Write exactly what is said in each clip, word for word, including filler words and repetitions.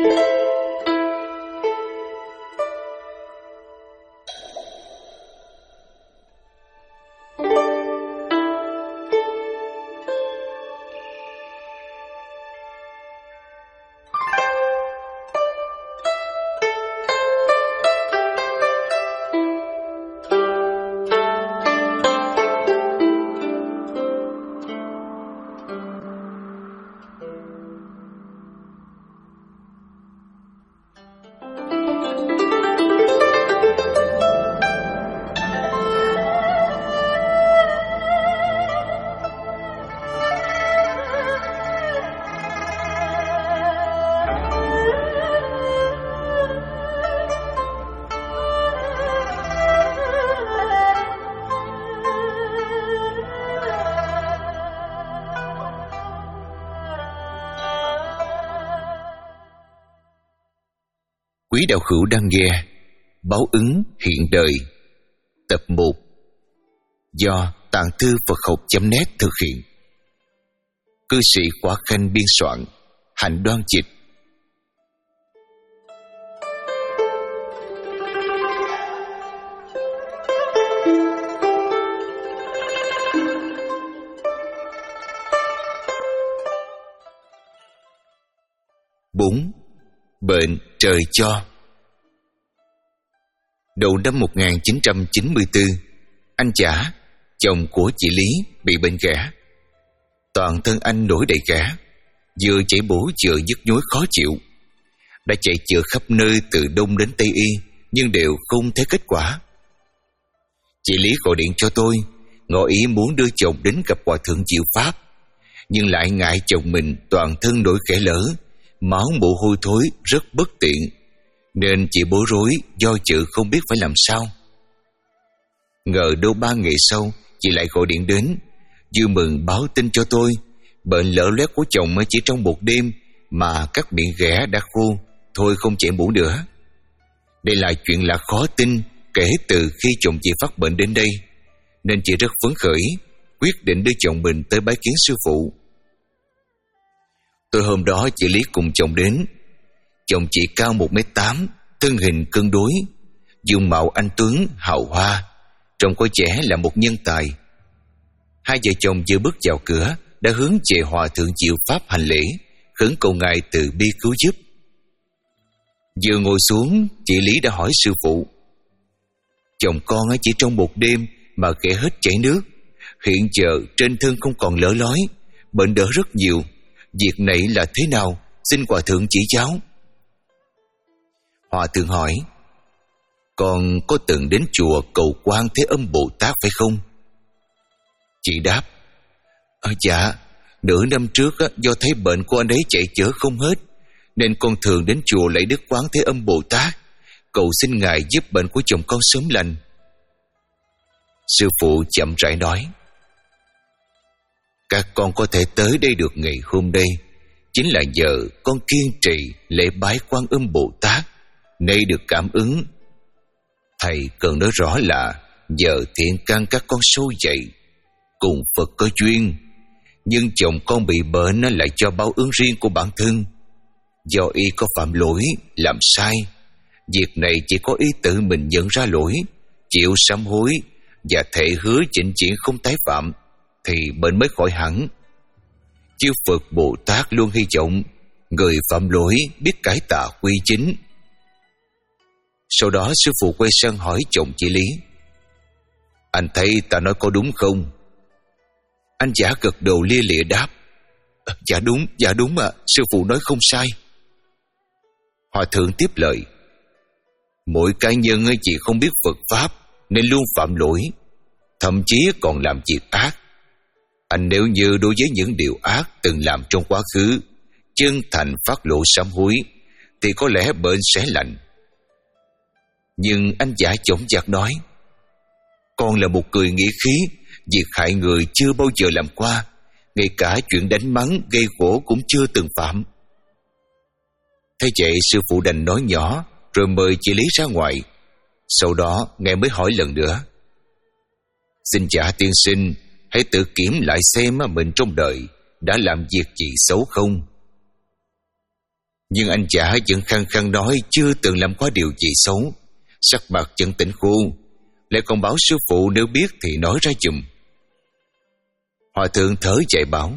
Quý đạo hữu đang nghe Báo ứng hiện đời tập một do Tạng Thư Phật Học chấm net thực hiện. Cư sĩ Khỏa Khanh biên soạn, Hạnh Đoan dịch. Bốn. Bệnh trời cho. Đầu năm một nghìn chín trăm chín mươi tư, anh Chả, chồng của chị Lý, bị bệnh ghẻ. Toàn thân anh nổi đầy ghẻ, vừa chảy bổ vừa nhức nhối khó chịu. Đã chạy chữa khắp nơi từ Đông đến Tây Y, nhưng đều không thấy kết quả. Chị Lý gọi điện cho tôi, ngỏ ý muốn đưa chồng đến gặp Hòa Thượng Diệu Pháp, nhưng lại ngại chồng mình toàn thân nổi ghẻ lở, máu mồ hôi thối rất bất tiện, nên chị bối rối do dự không biết phải làm sao. Ngờ đâu ba ngày sau chị lại gọi điện đến, vui mừng báo tin cho tôi bệnh lở loét của chồng chỉ trong một đêm mà các miệng ghẻ đã khô, thôi không chảy mũ nữa. Đây là chuyện lạ khó tin kể từ khi chồng chị phát bệnh đến đây, nên chị rất phấn khởi, quyết định đưa chồng mình tới bái kiến sư phụ. Tôi hôm đó chị Lý cùng chồng đến. Chồng chị cao một mét tám, thân hình cân đối, dung mạo anh tuấn hào hoa, trông có vẻ là một nhân tài. Hai vợ chồng vừa bước vào cửa đã hướng về Hòa Thượng Diệu Pháp hành lễ, khấn cầu ngài từ bi cứu giúp. Vừa ngồi xuống, chị Lý đã hỏi sư phụ: chồng con chỉ trong một đêm mà ghẻ hết chảy nước, hiện giờ trên thân không còn lở lói, bệnh đỡ rất nhiều, việc này là thế nào, xin Hòa Thượng chỉ giáo. Hòa Thượng hỏi: con có từng đến chùa cầu Quan Thế Âm Bồ Tát phải không? Chị đáp: à, dạ, nửa năm trước á, do thấy bệnh của anh ấy chạy chữa không hết, nên con thường đến chùa lạy Đức Quán Thế Âm Bồ Tát, cầu xin ngài giúp bệnh của chồng con sớm lành. Sư phụ chậm rãi nói: các con có thể tới đây được ngày hôm nay chính là nhờ con kiên trì lễ bái Quan Âm Bồ Tát, nay được cảm ứng. Thầy cần nói rõ là nhờ thiện căn các con sâu dậy, cùng Phật có duyên, nhưng chồng con bị bệnh là do báo ứng riêng của bản thân, do y có phạm lỗi, làm sai. Việc này chỉ có ý tự mình nhận ra lỗi, chịu sám hối và thệ hứa chỉnh chuyển không tái phạm, thì bệnh mới khỏi hẳn. Chư Phật Bồ Tát luôn hy vọng người phạm lỗi biết cải tà quy chính. Sau đó sư phụ quay sang hỏi chồng chị Lý: anh thấy ta nói có đúng không? Anh Giả gật đầu lia lịa đáp: à, dạ đúng, dạ đúng ạ, sư phụ nói không sai. Hòa Thượng tiếp lời: mỗi cá nhân chỉ không biết Phật Pháp nên luôn phạm lỗi, thậm chí còn làm việc ác. Anh nếu như đối với những điều ác từng làm trong quá khứ chân thành phát lộ sám hối thì có lẽ bệnh sẽ lành. Nhưng anh Giả chổng chạc nói: con là một người nghĩa khí, việc hại người chưa bao giờ làm qua, ngay cả chuyện đánh mắng gây khổ cũng chưa từng phạm. Thế vậy sư phụ đành nói nhỏ rồi mời chị Lý ra ngoài. Sau đó ngài mới hỏi lần nữa: xin Giả tiên sinh hãy tự kiểm lại xem mình trong đời đã làm việc gì xấu không. Nhưng anh chả vẫn khăng khăng nói chưa từng làm qua điều gì xấu. Sắc mặt vẫn tỉnh khô, lại còn bảo sư phụ nếu biết thì nói ra giùm. Hòa thượng thở dài bảo: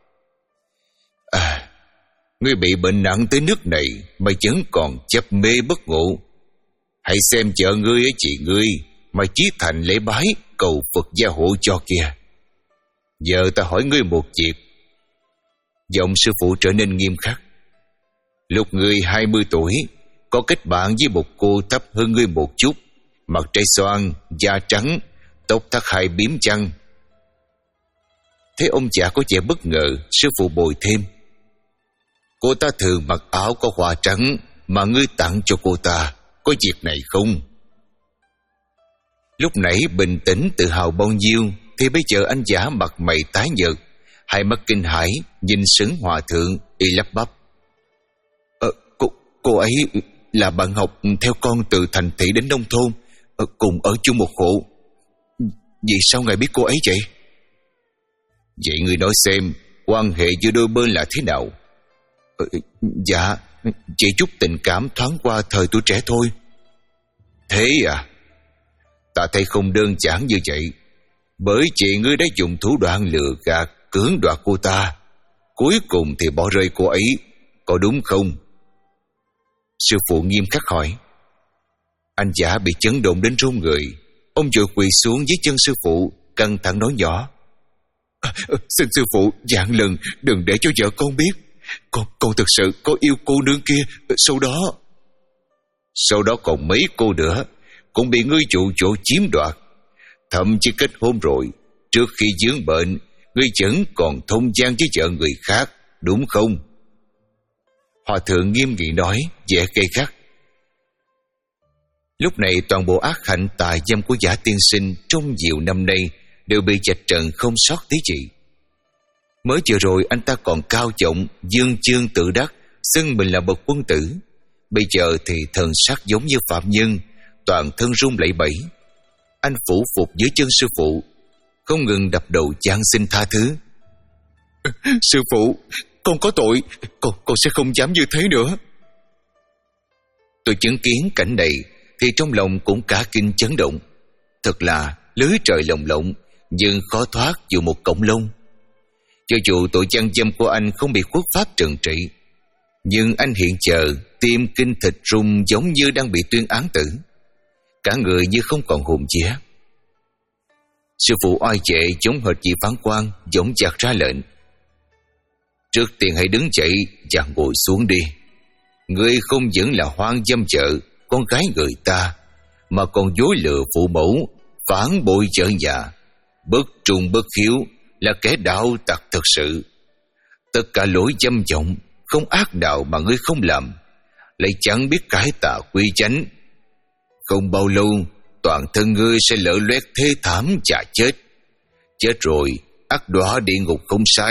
À, ngươi bị bệnh nặng tới nước này mà vẫn còn chấp mê bất ngộ. Hãy xem vợ ngươi ấy chị ngươi mà chí thành lễ bái cầu Phật gia hộ cho kìa. Giờ ta hỏi ngươi một việc. Giọng sư phụ trở nên nghiêm khắc. Lúc ngươi hai mươi tuổi, có kết bạn với một cô thấp hơn ngươi một chút, mặt trái xoan, da trắng, tóc thắt hai bím chăng? Thế ông chả có vẻ bất ngờ, sư phụ bồi thêm: Cô ta thường mặc áo có hoa trắng mà ngươi tặng cho cô ta, có việc này không? Lúc nãy bình tĩnh tự hào bao nhiêu, thì bây giờ anh giả mặt mày tái nhợt, hai mắt kinh hãi nhìn sững hòa thượng, y lắp bắp: ờ, cô, cô ấy là bạn học theo con từ thành thị đến nông thôn, ờ, cùng ở chung một hộ. Vì sao ngài biết cô ấy vậy? Vậy ngươi nói xem, quan hệ giữa đôi bên là thế nào? Ờ, dạ, chỉ chút tình cảm thoáng qua thời tuổi trẻ thôi. Thế à? Ta thấy không đơn giản như vậy. Bởi chị ngươi đã dùng thủ đoạn lừa gạt, cưỡng đoạt cô ta, cuối cùng thì bỏ rơi cô ấy, có đúng không? Sư phụ nghiêm khắc hỏi. Anh giả bị chấn động đến run người. Ông vội quỳ xuống dưới chân sư phụ, căng thẳng nói nhỏ: à, Xin sư phụ vạn lần đừng để cho vợ con biết. Con, con thực sự có yêu cô nương kia. Sau đó Sau đó còn mấy cô nữa cũng bị ngươi dụ dỗ chiếm đoạt. Thậm chí kết hôn rồi, trước khi dưỡng bệnh, ngươi vẫn còn thông gian với vợ người khác, đúng không? Hòa thượng nghiêm nghị nói, vẻ gay gắt. Lúc này toàn bộ ác hạnh tà dâm của Giả tiên sinh trong nhiều năm nay đều bị vạch trần không sót tí gì. Mới vừa rồi anh ta còn cao trọng, dương chương tự đắc, xưng mình là bậc quân tử. Bây giờ thì thần sắc giống như phạm nhân, toàn thân run lẩy bẩy. Anh phủ phục dưới chân sư phụ, không ngừng đập đầu van xin tha thứ. Sư phụ, con có tội, con, con sẽ không dám như thế nữa. Tôi chứng kiến cảnh này thì trong lòng cũng cả kinh chấn động. Thật là lưới trời lồng lộng, nhưng khó thoát dù một cọng lông. Cho dù tội gian dâm của anh không bị quốc pháp trừng trị, nhưng anh hiện giờ tim kinh thịt rung giống như đang bị tuyên án tử, cả người như không còn hồn vía. Sư phụ oai vệ giống hệt vị phán quan, dõng dạc ra lệnh. Trước tiên hãy đứng dậy và ngồi xuống đi. Ngươi không những là hoang dâm vợ, con gái người ta, mà còn dối lừa phụ mẫu, phản bội vợ nhà, bất trung bất hiếu, là kẻ đạo tặc thật sự. Tất cả lỗi dâm vọng, không ác đạo mà ngươi không làm, lại chẳng biết cải tà quy chánh. Không bao lâu, toàn thân ngươi sẽ lở loét thê thảm chà chết. Chết rồi, ắt đọa địa ngục không sai.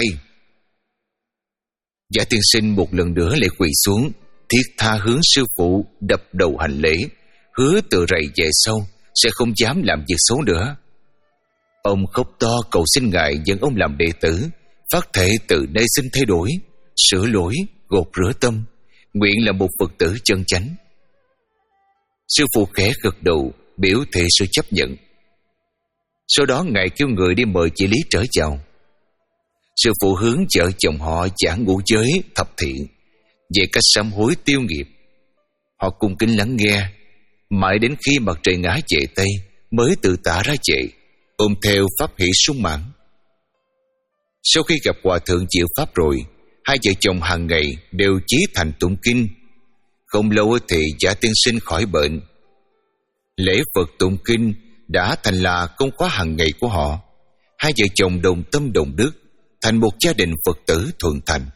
Giả tiên sinh một lần nữa lại quỳ xuống, thiết tha hướng sư phụ đập đầu hành lễ, hứa từ rày về sau sẽ không dám làm việc xấu nữa. Ông khóc to cầu xin ngài dẫn ông làm đệ tử, phát thệ từ nay xin thay đổi, sửa lỗi, gột rửa tâm, nguyện là một Phật tử chân chánh. Sư phụ khẽ gật đầu, biểu thị sự chấp nhận. Sau đó ngài kêu người đi mời chị Lý trở vào. Sư phụ hướng vợ chồng họ giảng ngũ giới thập thiện về cách sám hối tiêu nghiệp. Họ cung kính lắng nghe, mãi đến khi mặt trời ngã về tây mới tự tả ra về, ôm theo pháp hỷ sung mãn. Sau khi gặp hòa thượng chịu pháp rồi, hai vợ chồng hàng ngày đều chí thành tụng kinh. Không lâu thì Giả tiên sinh khỏi bệnh. Lễ Phật tụng kinh đã thành là công khóa hàng ngày của họ. Hai vợ chồng đồng tâm đồng đức, thành một gia đình Phật tử thuần thành.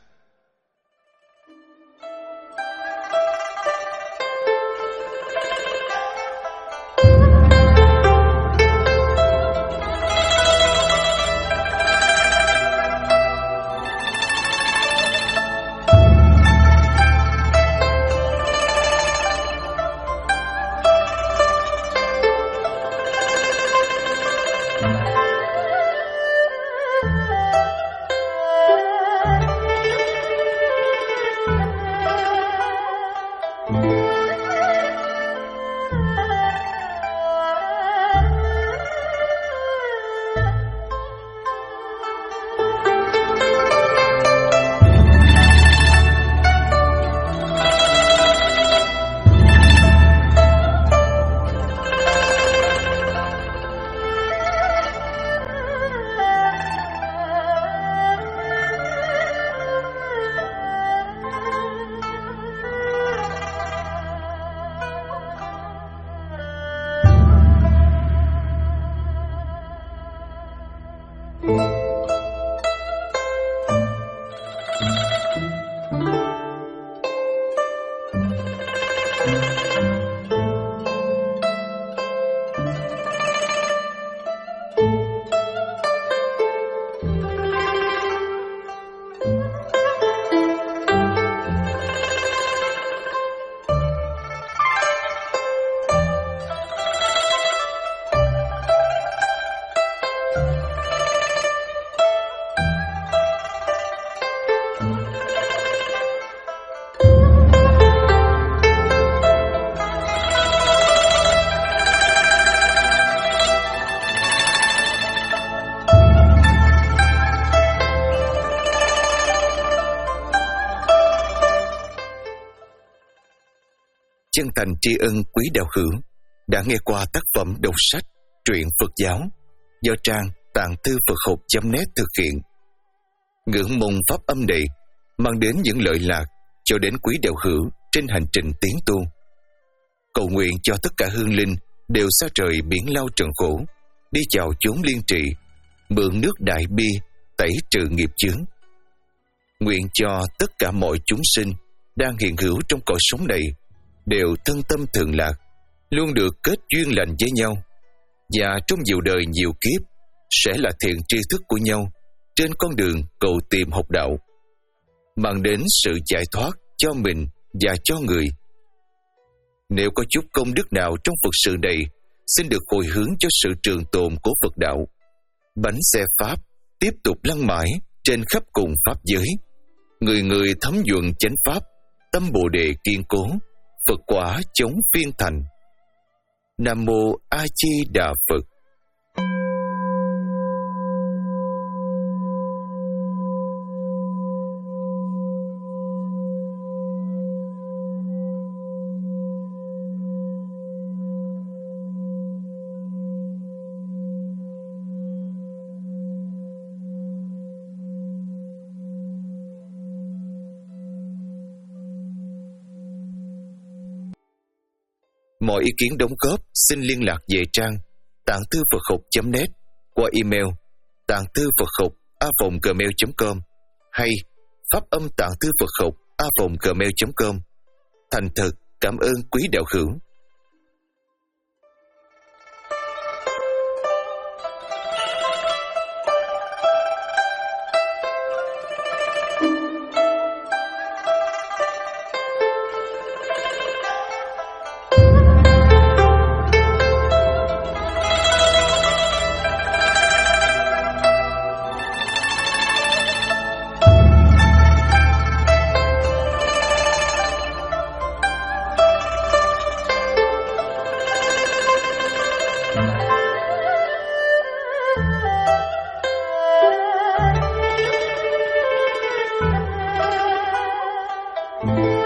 chân thành tri ân quý đạo hữu đã nghe qua tác phẩm đọc sách truyện Phật giáo do trang tạng thư Phật học chấm net thực hiện. Ngưỡng mong pháp âm này mang đến những lợi lạc cho đến quý đạo hữu trên hành trình tiến tu. Cầu nguyện cho tất cả hương linh đều xa trời biển lao trần khổ, đi chào chốn liên trị, mượn nước đại bi tẩy trừ nghiệp chướng. Nguyện cho tất cả mọi chúng sinh đang hiện hữu trong cõi sống này đều thân tâm thường lạc, luôn được kết duyên lành với nhau, và trong nhiều đời nhiều kiếp sẽ là thiện tri thức của nhau trên con đường cầu tìm học đạo, mang đến sự giải thoát cho mình và cho người. Nếu có chút công đức nào trong Phật sự này, xin được hồi hướng cho sự trường tồn của Phật đạo. Bánh xe Pháp tiếp tục lăn mãi trên khắp cùng Pháp giới. Người người thấm nhuần chánh Pháp, tâm Bồ Đề kiên cố, Phật quả chống phiên thành. Nam Mô A Di Đà Phật. Mọi ý kiến đóng góp xin liên lạc về trang tạng thư Phật học chấm net qua email tạng thư Phật học a còng gmail chấm com hay pháp âm tạng thư Phật học a còng gmail chấm com. Thành thật cảm ơn quý đạo hữu. Thank you.